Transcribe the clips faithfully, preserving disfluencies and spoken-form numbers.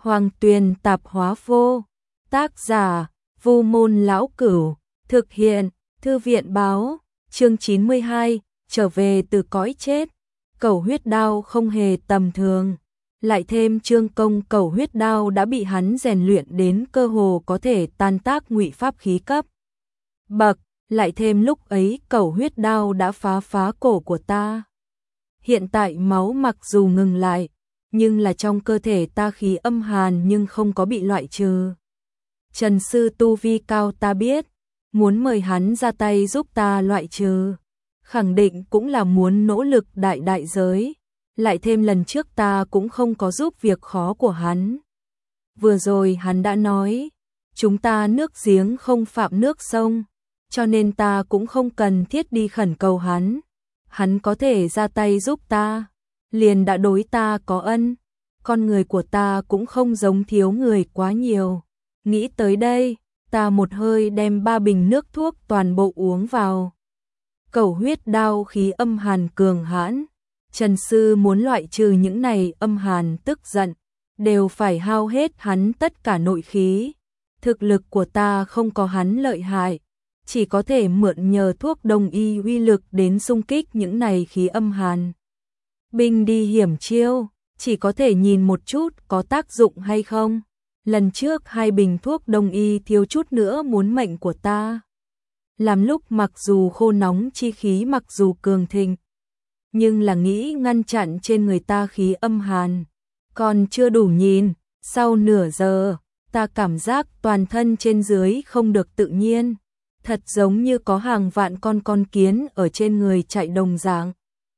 Hoàng Tuyền Tạp Hóa Vô. Tác giả: Vu Môn Lão Cửu. Thực hiện: Thư viện Báo. Chương chín mươi hai, trở về từ cõi chết. Cẩu huyết đao không hề tầm thường. Lại thêm Trương công cẩu huyết đao đã bị hắn rèn luyện đến cơ hồ có thể tan tác ngụy pháp khí cấp bậc. Lại thêm lúc ấy cẩu huyết đao đã phá phá cổ của ta. Hiện tại máu mặc dù ngừng lại, nhưng là trong cơ thể ta khí âm hàn nhưng không có bị loại trừ. Trần sư tu vi cao ta biết, muốn mời hắn ra tay giúp ta loại trừ, khẳng định cũng là muốn nỗ lực đại đại giới. Lại thêm lần trước ta cũng không có giúp việc khó của hắn. Vừa rồi hắn đã nói, chúng ta nước giếng không phạm nước sông, cho nên ta cũng không cần thiết đi khẩn cầu hắn. Hắn có thể ra tay giúp ta, liền đã đối ta có ân. Con người của ta cũng không giống thiếu người quá nhiều. Nghĩ tới đây, ta một hơi đem ba bình nước thuốc toàn bộ uống vào. Cẩu huyết đao khí âm hàn cường hãn. Trần sư muốn loại trừ những này âm hàn tức giận, đều phải hao hết hắn tất cả nội khí. Thực lực của ta không có hắn lợi hại, chỉ có thể mượn nhờ thuốc đông y uy lực đến xung kích những này khí âm hàn. Binh đi hiểm chiêu, chỉ có thể nhìn một chút có tác dụng hay không. Lần trước hai bình thuốc đông y thiếu chút nữa muốn mệnh của ta. Làm lúc mặc dù khô nóng chi khí mặc dù cường thịnh, nhưng là nghĩ ngăn chặn trên người ta khí âm hàn. Còn chưa đủ nhìn, sau nửa giờ, ta cảm giác toàn thân trên dưới không được tự nhiên. Thật giống như có hàng vạn con con kiến ở trên người chạy đồng dạng.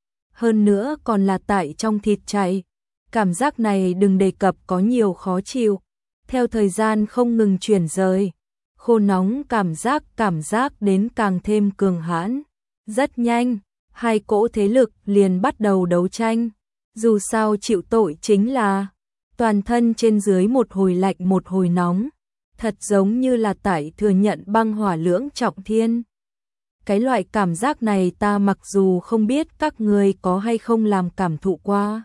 Hơn nữa còn là tại trong thịt chạy. Cảm giác này đừng đề cập có nhiều khó chịu. Theo thời gian không ngừng chuyển rời, khô nóng cảm giác cảm giác đến càng thêm cường hãn. Rất nhanh, hai cỗ thế lực liền bắt đầu đấu tranh. Dù sao chịu tội chính là toàn thân trên dưới một hồi lạnh một hồi nóng. Thật giống như là tại thừa nhận băng hỏa lưỡng trọng thiên. Cái loại cảm giác này ta mặc dù không biết các người có hay không làm cảm thụ qua.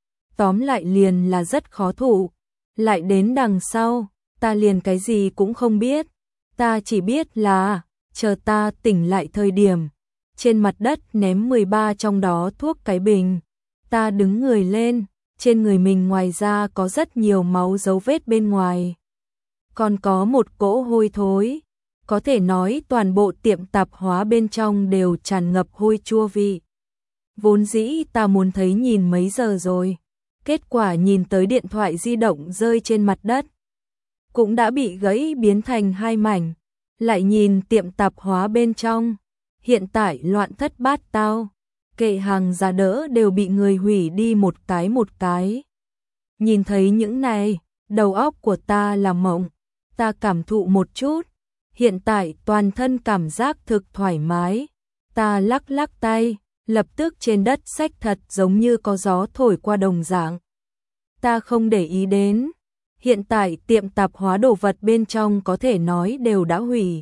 Tóm lại liền là rất khó thụ. Lại đến đằng sau, ta liền cái gì cũng không biết. Ta chỉ biết là, chờ ta tỉnh lại thời điểm, trên mặt đất ném mười ba trong đó thuốc cái bình. Ta đứng người lên, trên người mình ngoài ra có rất nhiều máu dấu vết bên ngoài. Còn có một cỗ hôi thối, có thể nói toàn bộ tiệm tạp hóa bên trong đều tràn ngập hôi chua vị. Vốn dĩ ta muốn thấy nhìn mấy giờ rồi, kết quả nhìn tới điện thoại di động rơi trên mặt đất, cũng đã bị gãy biến thành hai mảnh. Lại nhìn tiệm tạp hóa bên trong, hiện tại loạn thất bát tao, kệ hàng giá đỡ đều bị người hủy đi một cái một cái. Nhìn thấy những này, đầu óc của ta là mộng. Ta cảm thụ một chút, hiện tại toàn thân cảm giác thực thoải mái. Ta lắc lắc tay, lập tức trên đất xách thật giống như có gió thổi qua đồng dạng. Ta không để ý đến, hiện tại tiệm tạp hóa đồ vật bên trong có thể nói đều đã hủy.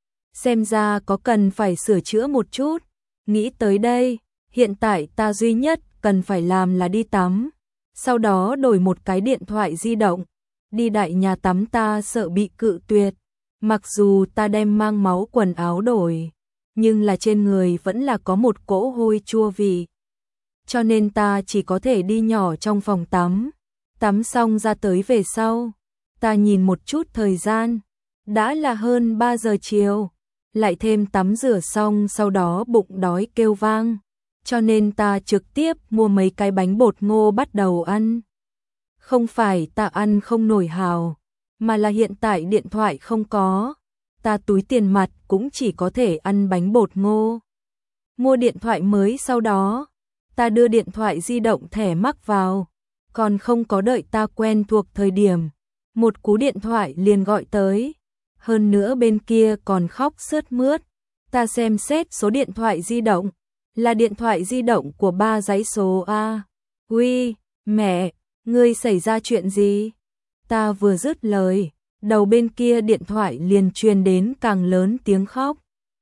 Xem ra có cần phải sửa chữa một chút. Nghĩ tới đây, hiện tại ta duy nhất cần phải làm là đi tắm, sau đó đổi một cái điện thoại di động. Đi đại nhà tắm ta sợ bị cự tuyệt, mặc dù ta đem mang máu quần áo đổi, nhưng là trên người vẫn là có một cỗ hôi chua vị. Cho nên ta chỉ có thể đi nhỏ trong phòng tắm. Tắm xong ra tới về sau, ta nhìn một chút thời gian, đã là hơn ba giờ chiều. Lại thêm tắm rửa xong sau đó bụng đói kêu vang, cho nên ta trực tiếp mua mấy cái bánh bột ngô bắt đầu ăn. Không phải ta ăn không nổi hào, mà là hiện tại điện thoại không có, ta túi tiền mặt cũng chỉ có thể ăn bánh bột ngô. Mua điện thoại mới sau đó, ta đưa điện thoại di động thẻ mắc vào, còn không có đợi ta quen thuộc thời điểm, một cú điện thoại liền gọi tới, hơn nữa bên kia còn khóc sướt mướt. Ta xem xét số điện thoại di động, là điện thoại di động của ba dãy số A. Uy, mẹ! Ngươi xảy ra chuyện gì? Ta vừa dứt lời, đầu bên kia điện thoại liền truyền đến càng lớn tiếng khóc.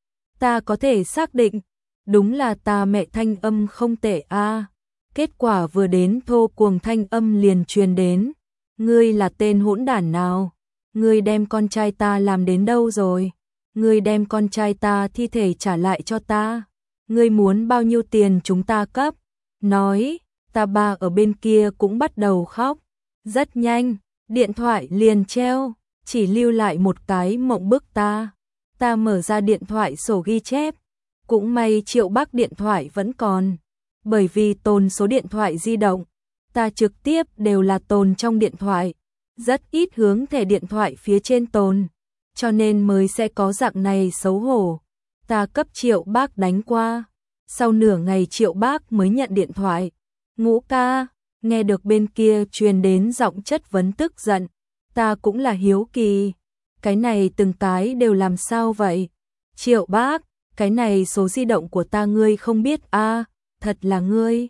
Ta có thể xác định, đúng là ta mẹ thanh âm không tệ a. Kết quả vừa đến thô cuồng thanh âm liền truyền đến. Ngươi là tên hỗn đản nào? Ngươi đem con trai ta làm đến đâu rồi? Ngươi đem con trai ta thi thể trả lại cho ta. Ngươi muốn bao nhiêu tiền chúng ta cấp? Nói, ta ba ở bên kia cũng bắt đầu khóc. Rất nhanh, điện thoại liền treo, chỉ lưu lại một cái mộng bức ta. Ta mở ra điện thoại sổ ghi chép. Cũng may Triệu Bắc điện thoại vẫn còn. Bởi vì tồn số điện thoại di động, ta trực tiếp đều là tồn trong điện thoại. Rất ít hướng thẻ điện thoại phía trên tồn. Cho nên mới sẽ có dạng này xấu hổ. Ta cấp Triệu Bác đánh qua. Sau nửa ngày Triệu Bác mới nhận điện thoại. Ngũ ca, nghe được bên kia truyền đến giọng chất vấn tức giận. Ta cũng là hiếu kỳ. Cái này từng cái đều làm sao vậy? Triệu Bác, cái này số di động của ta ngươi không biết a à, thật là ngươi.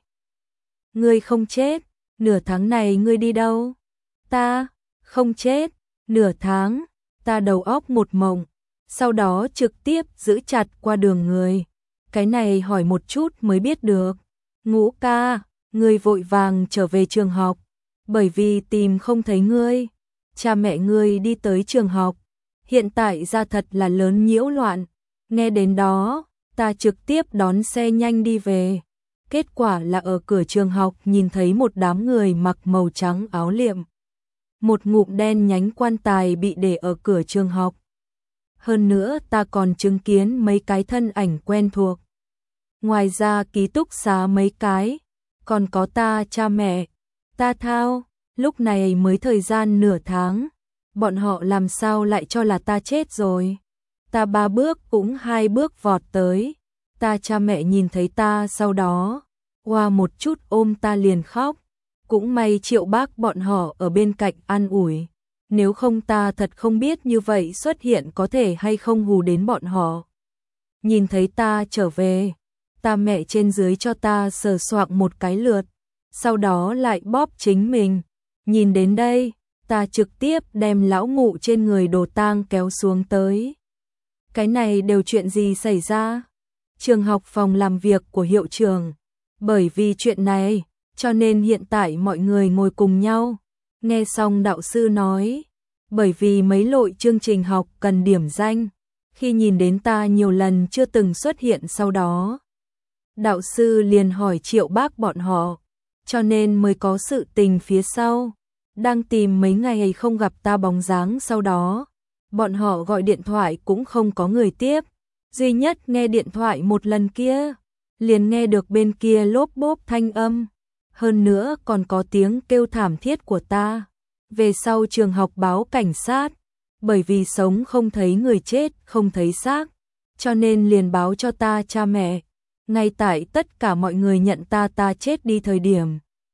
Ngươi không chết, nửa tháng này ngươi đi đâu? Ta, không chết, nửa tháng, ta đầu óc một mộng, sau đó trực tiếp giữ chặt qua đường người. Cái này hỏi một chút mới biết được. Ngũ ca, ngươi vội vàng trở về trường học, bởi vì tìm không thấy ngươi. Cha mẹ ngươi đi tới trường học, hiện tại ra thật là lớn nhiễu loạn. Nghe đến đó, ta trực tiếp đón xe nhanh đi về. Kết quả là ở cửa trường học nhìn thấy một đám người mặc màu trắng áo liệm. Một ngụm đen nhánh quan tài bị để ở cửa trường học. Hơn nữa ta còn chứng kiến mấy cái thân ảnh quen thuộc. Ngoài ra ký túc xá mấy cái, còn có ta cha mẹ. Ta thao, lúc này mới thời gian nửa tháng. Bọn họ làm sao lại cho là ta chết rồi. Ta ba bước cũng hai bước vọt tới. Ta cha mẹ nhìn thấy ta sau đó, qua một chút ôm ta liền khóc. Cũng may Triệu Bác bọn họ ở bên cạnh an ủi. Nếu không ta thật không biết như vậy xuất hiện có thể hay không hù đến bọn họ. Nhìn thấy ta trở về, ta mẹ trên dưới cho ta sờ soạng một cái lượt, sau đó lại bóp chính mình. Nhìn đến đây, ta trực tiếp đem lão Ngụ trên người đồ tang kéo xuống tới. Cái này đều chuyện gì xảy ra? Trường học phòng làm việc của hiệu trưởng. Bởi vì chuyện này, cho nên hiện tại mọi người ngồi cùng nhau. Nghe xong đạo sư nói, bởi vì mấy lội chương trình học cần điểm danh. Khi nhìn đến ta nhiều lần chưa từng xuất hiện sau đó, đạo sư liền hỏi Triệu Bác bọn họ, cho nên mới có sự tình phía sau. Đang tìm mấy ngày không gặp ta bóng dáng sau đó, bọn họ gọi điện thoại cũng không có người tiếp. Duy nhất nghe điện thoại một lần kia, liền nghe được bên kia lốp bốp thanh âm. Hơn nữa còn có tiếng kêu thảm thiết của ta. Về sau trường học báo cảnh sát, bởi vì sống không thấy người chết, không thấy xác, cho nên liền báo cho ta cha mẹ. Ngay tại tất cả mọi người nhận ta ta chết đi thời điểm,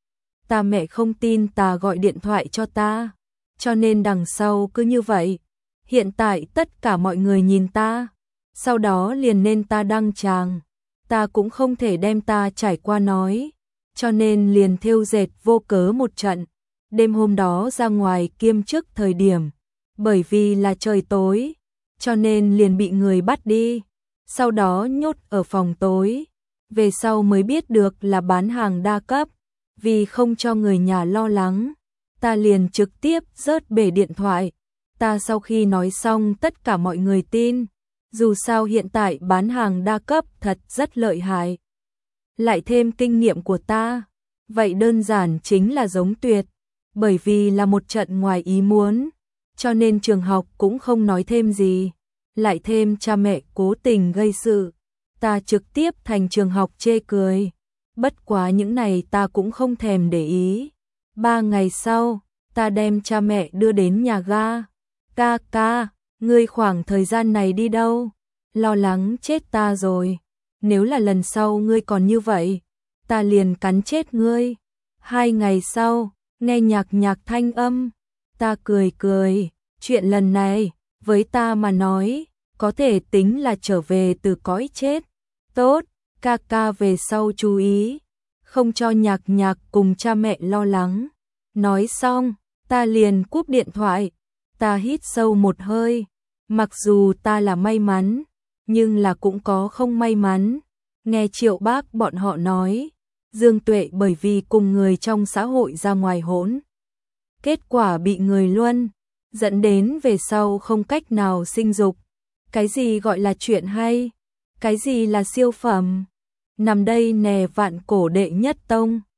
ta mẹ không tin ta gọi điện thoại cho ta, cho nên đằng sau cứ như vậy. Hiện tại tất cả mọi người nhìn ta, sau đó liền nên ta đăng tràng. Ta cũng không thể đem ta trải qua nói, cho nên liền thêu dệt vô cớ một trận. Đêm hôm đó ra ngoài kiêm chức thời điểm, bởi vì là trời tối, cho nên liền bị người bắt đi, sau đó nhốt ở phòng tối. Về sau mới biết được là bán hàng đa cấp, vì không cho người nhà lo lắng, ta liền trực tiếp rớt bể điện thoại. Ta sau khi nói xong tất cả mọi người tin, dù sao hiện tại bán hàng đa cấp thật rất lợi hại. Lại thêm kinh nghiệm của ta, vậy đơn giản chính là giống tuyệt. Bởi vì là một trận ngoài ý muốn, cho nên trường học cũng không nói thêm gì. Lại thêm cha mẹ cố tình gây sự, ta trực tiếp thành trường học chê cười. Bất quá những này ta cũng không thèm để ý. Ba ngày sau, ta đem cha mẹ đưa đến nhà ga. Ca ca, ngươi khoảng thời gian này đi đâu? Lo lắng chết ta rồi. Nếu là lần sau ngươi còn như vậy, ta liền cắn chết ngươi. Hai ngày sau, nghe nhạc nhạc thanh âm, ta cười cười. Chuyện lần này, với ta mà nói, có thể tính là trở về từ cõi chết. Tốt, ca ca về sau chú ý, không cho nhạc nhạc cùng cha mẹ lo lắng. Nói xong, ta liền cúp điện thoại. Ta hít sâu một hơi, mặc dù ta là may mắn, nhưng là cũng có không may mắn. Nghe Triệu Bác bọn họ nói, Dương Tuệ bởi vì cùng người trong xã hội ra ngoài hỗn kết quả bị người luân, dẫn đến về sau không cách nào sinh dục. Cái gì gọi là chuyện hay? Cái gì là siêu phẩm? Nằm đây nè vạn cổ đệ nhất tông.